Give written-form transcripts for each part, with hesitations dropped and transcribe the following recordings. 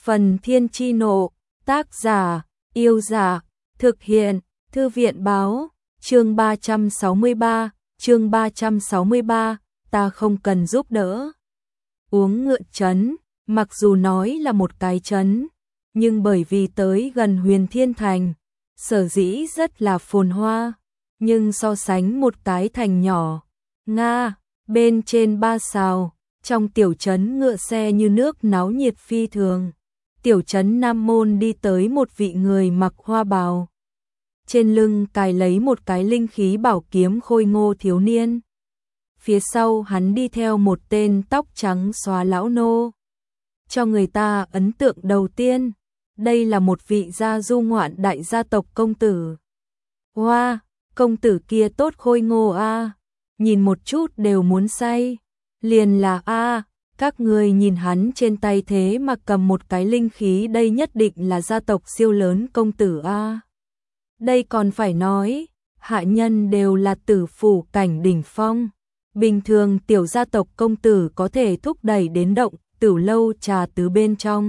Phần Thiên Chi Nộ, tác giả, Yêu Giả, thực hiện, Thư viện báo, chương 363, ta không cần giúp đỡ. Uống Ngựa Trấn, mặc dù nói là một cái trấn, nhưng bởi vì tới gần Huyền Thiên Thành, sở dĩ rất là phồn hoa, nhưng so sánh một cái thành nhỏ, Nga, bên trên 3 sao, trong tiểu trấn ngựa xe như nước náo nhiệt phi thường. Tiểu trấn Nam Môn đi tới một vị người mặc hoa bào, trên lưng cài lấy một cái linh khí bảo kiếm khôi ngô thiếu niên. Phía sau hắn đi theo một tên tóc trắng xóa lão nô. Cho người ta ấn tượng đầu tiên, đây là một vị gia du ngoạn đại gia tộc công tử. Hoa, công tử kia tốt khôi ngô a, nhìn một chút đều muốn say. Liền là a, các người nhìn hắn trên tay thế mà cầm một cái linh khí, đây nhất định là gia tộc siêu lớn công tử a. Đây còn phải nói, hạ nhân đều là tử phủ cảnh đỉnh phong. Bình thường tiểu gia tộc công tử có thể thúc đẩy đến động tử lâu trà tứ bên trong.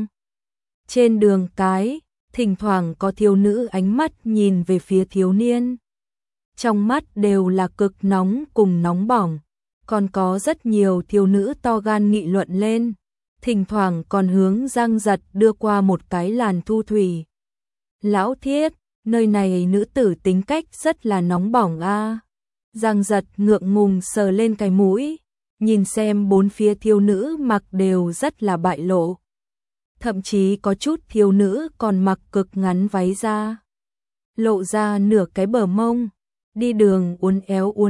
Trên đường cái, thỉnh thoảng có thiếu nữ ánh mắt nhìn về phía thiếu niên. Trong mắt đều là cực nóng cùng nóng bỏng. Còn có rất nhiều thiếu nữ to gan nghị luận lên. Thỉnh thoảng còn hướng Giang Giật đưa qua một cái làn thu thủy. Lão thiết, nơi này nữ tử tính cách rất là nóng bỏng a. Giang Giật ngượng ngùng sờ lên cái mũi, nhìn xem bốn phía thiếu nữ mặc đều rất là bại lộ. Thậm chí có chút thiếu nữ còn mặc cực ngắn váy da, lộ ra nửa cái bờ mông, đi đường uốn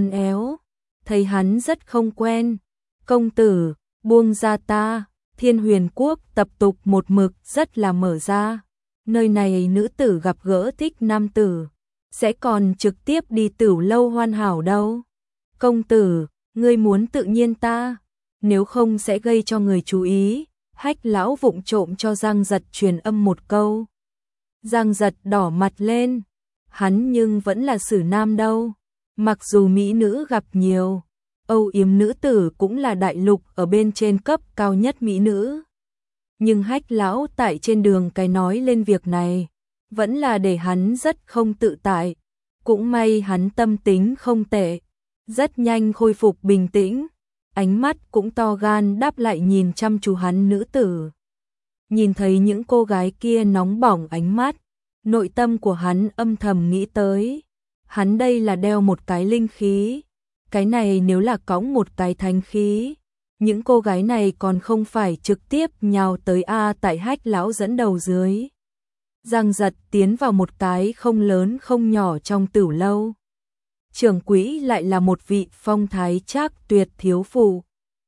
éo. Thấy hắn rất không quen. Công tử, buông ra ta. Thiên Huyền Quốc tập tục một mực rất là mở ra. Nơi này nữ tử gặp gỡ thích nam tử, sẽ còn trực tiếp đi tửu lâu hoàn hảo đâu. Công tử, ngươi muốn tự nhiên ta, nếu không sẽ gây cho người chú ý. Hách lão vụng trộm cho Giang Giật truyền âm một câu. Giang Giật đỏ mặt lên, hắn nhưng vẫn là xử nam đâu. Mặc dù mỹ nữ gặp nhiều, âu yếm nữ tử cũng là đại lục ở bên trên cấp cao nhất mỹ nữ. Nhưng Hách lão tại trên đường cái nói lên việc này, vẫn là để hắn rất không tự tại. Cũng may hắn tâm tính không tệ, rất nhanh khôi phục bình tĩnh, ánh mắt cũng to gan đáp lại nhìn chăm chú hắn nữ tử. Nhìn thấy những cô gái kia nóng bỏng ánh mắt, nội tâm của hắn âm thầm nghĩ tới. Hắn đây là đeo một cái linh khí, cái này nếu là cõng một cái thánh khí, những cô gái này còn không phải trực tiếp nhào tới a. Tại Hách lão dẫn đầu dưới, Giang Giật tiến vào một cái không lớn không nhỏ trong tửu lâu. Trưởng quỹ lại là một vị phong thái trác tuyệt thiếu phụ,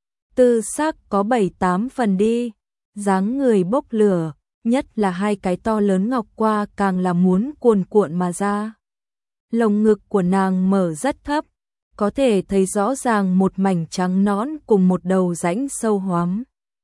tư sắc có 7-8 phần đi, dáng người bốc lửa, nhất là hai cái to lớn ngọc qua càng là muốn cuồn cuộn mà ra. Lồng ngực của nàng mở rất thấp, có thể thấy rõ ràng một mảnh trắng nõn cùng một đầu rãnh sâu hoắm,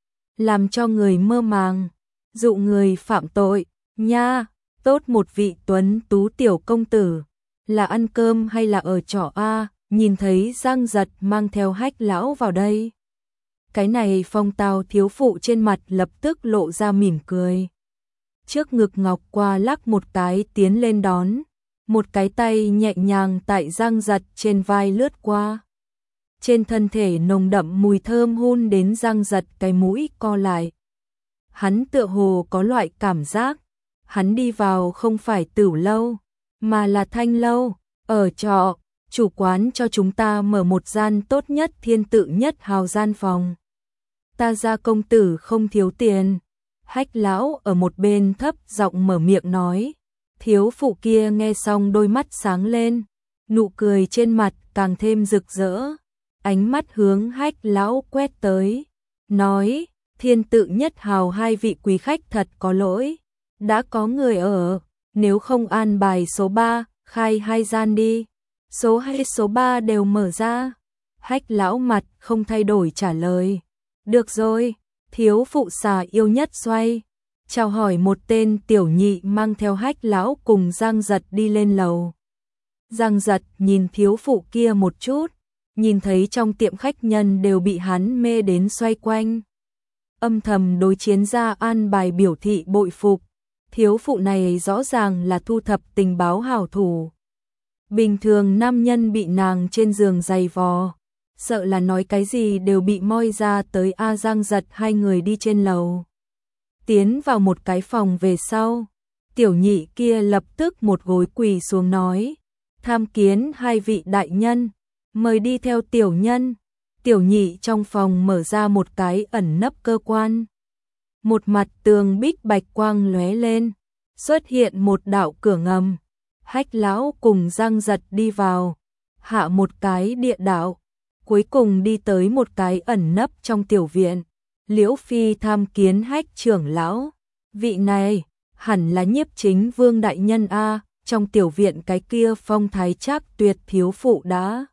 làm cho người mơ màng, dụ người phạm tội. Nha, tốt một vị tuấn tú tiểu công tử, là ăn cơm hay là ở trọ a? Nhìn thấy Giang Giật mang theo Hách lão vào đây, cái này phong tao thiếu phụ trên mặt lập tức lộ ra mỉm cười. Trước ngực ngọc qua lắc một cái tiến lên đón, một cái tay nhẹ nhàng tại Giang Giật trên vai lướt qua. Trên thân thể nồng đậm mùi thơm hun đến Giang Giật cái mũi co lại. Hắn tựa hồ có loại cảm giác, hắn đi vào không phải tửu lâu, mà là thanh lâu, ở trọ, chủ quán cho chúng ta mở một gian tốt nhất thiên tự nhất hào gian phòng. Ta gia công tử không thiếu tiền. Hách lão ở một bên thấp giọng mở miệng nói. Thiếu phụ kia nghe xong đôi mắt sáng lên, nụ cười trên mặt càng thêm rực rỡ, ánh mắt hướng Hách lão quét tới, nói: Thiên tự nhất hào hai vị quý khách thật có lỗi, đã có người ở, nếu không an bài số 3, khai 2 gian đi. Số 2 số 3 đều mở ra. Hách lão mặt không thay đổi trả lời. Được rồi. Thiếu phụ xà yêu nhất xoay, chào hỏi một tên tiểu nhị mang theo Hách lão cùng Giang Giật đi lên lầu. Giang Giật nhìn thiếu phụ kia một chút, nhìn thấy trong tiệm khách nhân đều bị hắn mê đến xoay quanh. âm thầm đối Chiến gia an bài biểu thị bội phục. Thiếu phụ này rõ ràng là thu thập tình báo hảo thủ. Bình thường nam nhân bị nàng trên giường giày vò, sợ là nói cái gì đều bị moi ra tới. Giang Giật hai người đi trên lầu. Tiến vào một cái phòng về sau, tiểu nhị kia lập tức một gối quỳ xuống nói, tham kiến hai vị đại nhân, mời đi theo tiểu nhân. Tiểu nhị trong phòng mở ra một cái ẩn nấp cơ quan. Một mặt tường bích bạch quang lóe lên, xuất hiện một đạo cửa ngầm. Hách lão cùng Giang Giật đi vào, hạ một cái địa đạo, cuối cùng đi tới một cái ẩn nấp trong tiểu viện. Liễu Phi tham kiến Hách trưởng lão, vị này hẳn là Nhiếp Chính Vương đại nhân a. Trong tiểu viện cái kia phong thái trác tuyệt thiếu phụ đã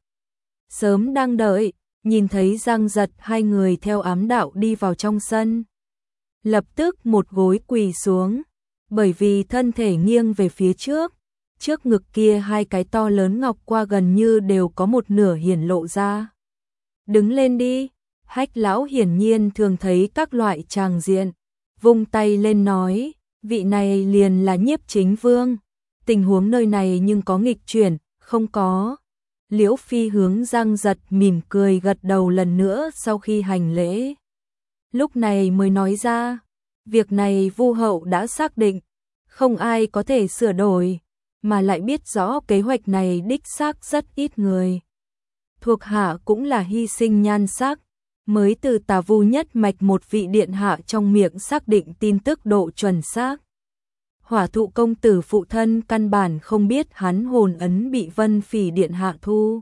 sớm đang đợi, nhìn thấy Giang Giật hai người theo ám đạo đi vào trong sân, lập tức một gối quỳ xuống, bởi vì thân thể nghiêng về phía trước, trước ngực kia hai cái to lớn ngọc qua gần như đều có một nửa hiển lộ ra. Đứng lên đi. Hách lão hiển nhiên thường thấy các loại tràng diện, vung tay lên nói, vị này liền là Nhiếp Chính Vương. Tình huống nơi này nhưng có nghịch chuyển, không có. Liễu Phi hướng Giang Giật mỉm cười gật đầu lần nữa sau khi hành lễ. Lúc này mới nói ra, việc này Vu hậu đã xác định, không ai có thể sửa đổi, mà lại biết rõ kế hoạch này đích xác rất ít người. Thuộc hạ cũng là hy sinh nhan sắc, mới từ Tà Vu nhất mạch một vị điện hạ trong miệng xác định tin tức độ chuẩn xác. Hỏa Thụ công tử phụ thân căn bản không biết hắn hồn ấn bị Vân Phỉ điện hạ thu.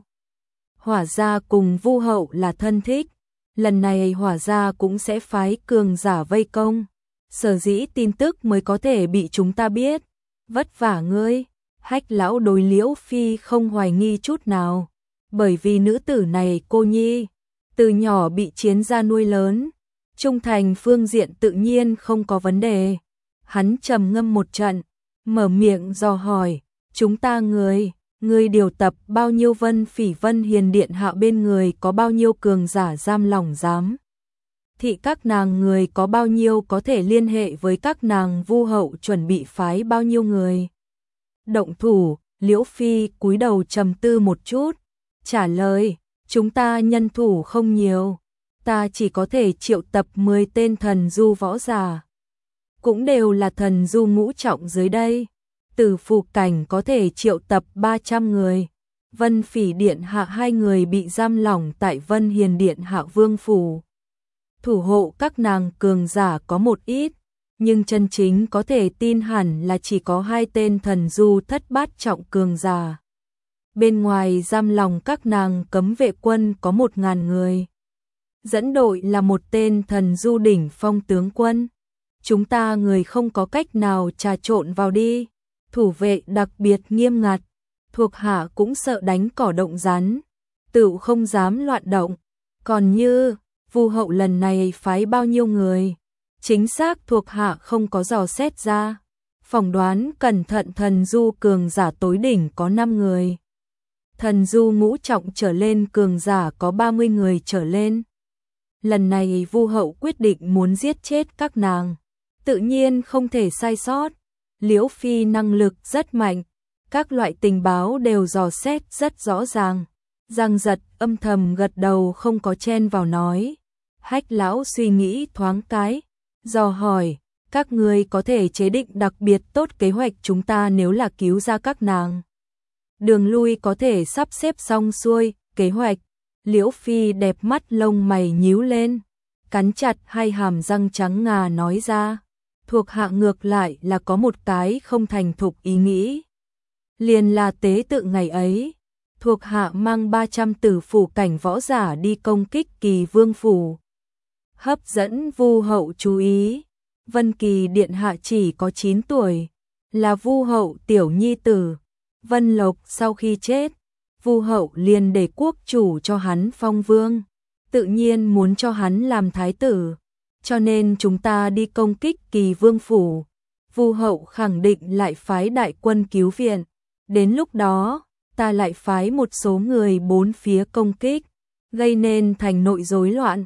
Hỏa gia cùng Vu hậu là thân thích, lần này Hỏa gia cũng sẽ phái cường giả vây công, sở dĩ tin tức mới có thể bị chúng ta biết. Vất vả ngươi. Hách lão đối Liễu Phi không hoài nghi chút nào, bởi vì nữ tử này cô nhi, từ nhỏ bị Chiến gia nuôi lớn, trung thành phương diện tự nhiên không có vấn đề. Hắn trầm ngâm một trận, mở miệng dò hỏi, chúng ta người điều tập bao nhiêu Vân Phỉ Vân Hiền điện hạ bên người có bao nhiêu cường giả giam lỏng giám thị các nàng, người có bao nhiêu có thể liên hệ với các nàng, Vu hậu chuẩn bị phái bao nhiêu người động thủ. Liễu Phi cúi đầu trầm tư một chút, trả lời, chúng ta nhân thủ không nhiều, ta chỉ có thể triệu tập 10 tên thần du võ giả, cũng đều là thần du ngũ trọng dưới đây. Tử Phụ cảnh có thể triệu tập 300 người. Vân Phỉ điện hạ hai người bị giam lỏng tại Vân Hiền điện hạ vương phủ, thủ hộ các nàng cường giả có một ít, nhưng chân chính có thể tin hẳn là chỉ có 2 tên thần du thất bát trọng cường giả. Bên ngoài giam lòng các nàng cấm vệ quân có 1000 người. Dẫn đội là một tên thần du đỉnh phong tướng quân. Chúng ta người không có cách nào trà trộn vào đi. Thủ vệ đặc biệt nghiêm ngặt. Thuộc hạ cũng sợ đánh cỏ động rắn, tự không dám loạn động. Còn như Vu hậu lần này phái bao nhiêu người, chính xác thuộc hạ không có dò xét ra. Phỏng đoán cẩn thận thần du cường giả tối đỉnh có 5 người. Thần du ngũ trọng trở lên cường giả có 30 người trở lên. Lần này Vu hậu quyết định muốn giết chết các nàng, tự nhiên không thể sai sót. Liễu Phi năng lực rất mạnh, các loại tình báo đều dò xét rất rõ ràng. Giang Giật âm thầm gật đầu không có chen vào nói. Hách lão suy nghĩ thoáng cái, dò hỏi, các ngươi có thể chế định đặc biệt tốt kế hoạch chúng ta nếu là cứu ra các nàng. Đường lui có thể sắp xếp xong xuôi, kế hoạch. Liễu Phi đẹp mắt lông mày nhíu lên, cắn chặt hai hàm răng trắng ngà nói ra. Thuộc hạ ngược lại là có một cái không thành thục ý nghĩ. Liền là tế tự ngày ấy, thuộc hạ mang 300 tử phủ cảnh võ giả đi công kích Kỳ Vương phủ, hấp dẫn Vu hậu chú ý. Vân Kỳ điện hạ chỉ có 9 tuổi, là Vu hậu tiểu nhi tử. Vân Lộc sau khi chết, Vu hậu liền để quốc chủ cho hắn phong vương, tự nhiên muốn cho hắn làm thái tử, cho nên chúng ta đi công kích Kỳ Vương phủ. Vu hậu khẳng định lại phái đại quân cứu viện, đến lúc đó ta lại phái một số người bốn phía công kích, gây nên thành nội rối loạn.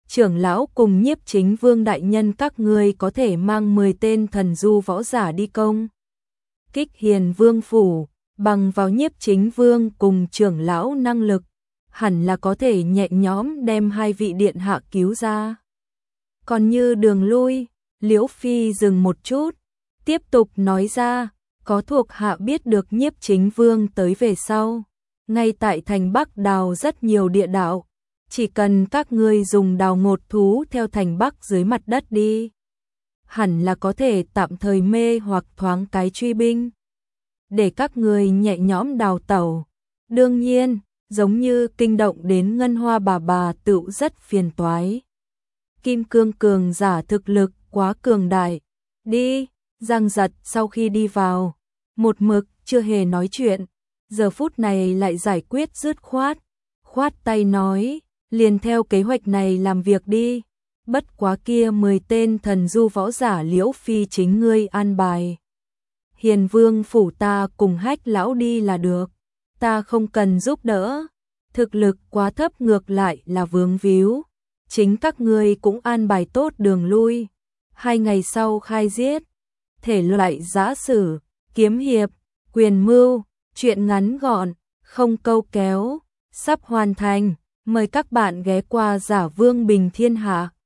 trưởng lão cùng Nhiếp Chính Vương đại nhân các ngươi có thể mang 10 tên thần du võ giả đi công kích Hiền Vương phủ, bằng vào Nhiếp Chính Vương cùng trưởng lão năng lực, hẳn là có thể nhẹ nhõm đem hai vị điện hạ cứu ra. Còn như đường lui, Liễu Phi dừng một chút, tiếp tục nói ra, có thuộc hạ biết được Nhiếp Chính Vương tới về sau, ngay tại thành Bắc đào rất nhiều địa đạo, chỉ cần các ngươi dùng đào ngột thú theo thành Bắc dưới mặt đất đi, hẳn là có thể tạm thời mê hoặc thoáng cái truy binh, để các ngươi nhẹ nhõm đào tẩu. Đương nhiên, giống như kinh động đến Ngân Hoa bà tựu rất phiền toái. Kim cương cường giả thực lực quá cường đại. Đi, Giang Giật sau khi đi vào, một mực chưa hề nói chuyện, giờ phút này lại giải quyết dứt khoát, khoát tay nói, liền theo kế hoạch này làm việc đi, bất quá kia 10 tên thần du võ giả Liễu Phi chính ngươi an bài. Hiền Vương phủ ta cùng Hách lão đi là được, ta không cần giúp đỡ, thực lực quá thấp ngược lại là vướng víu, chính các ngươi cũng an bài tốt đường lui, 2 ngày sau khai giết, thể loại giã sử, kiếm hiệp, quyền mưu, truyện ngắn gọn, không câu kéo, sắp hoàn thành, mời các bạn ghé qua Giả Vương Bình Thiên Hạ.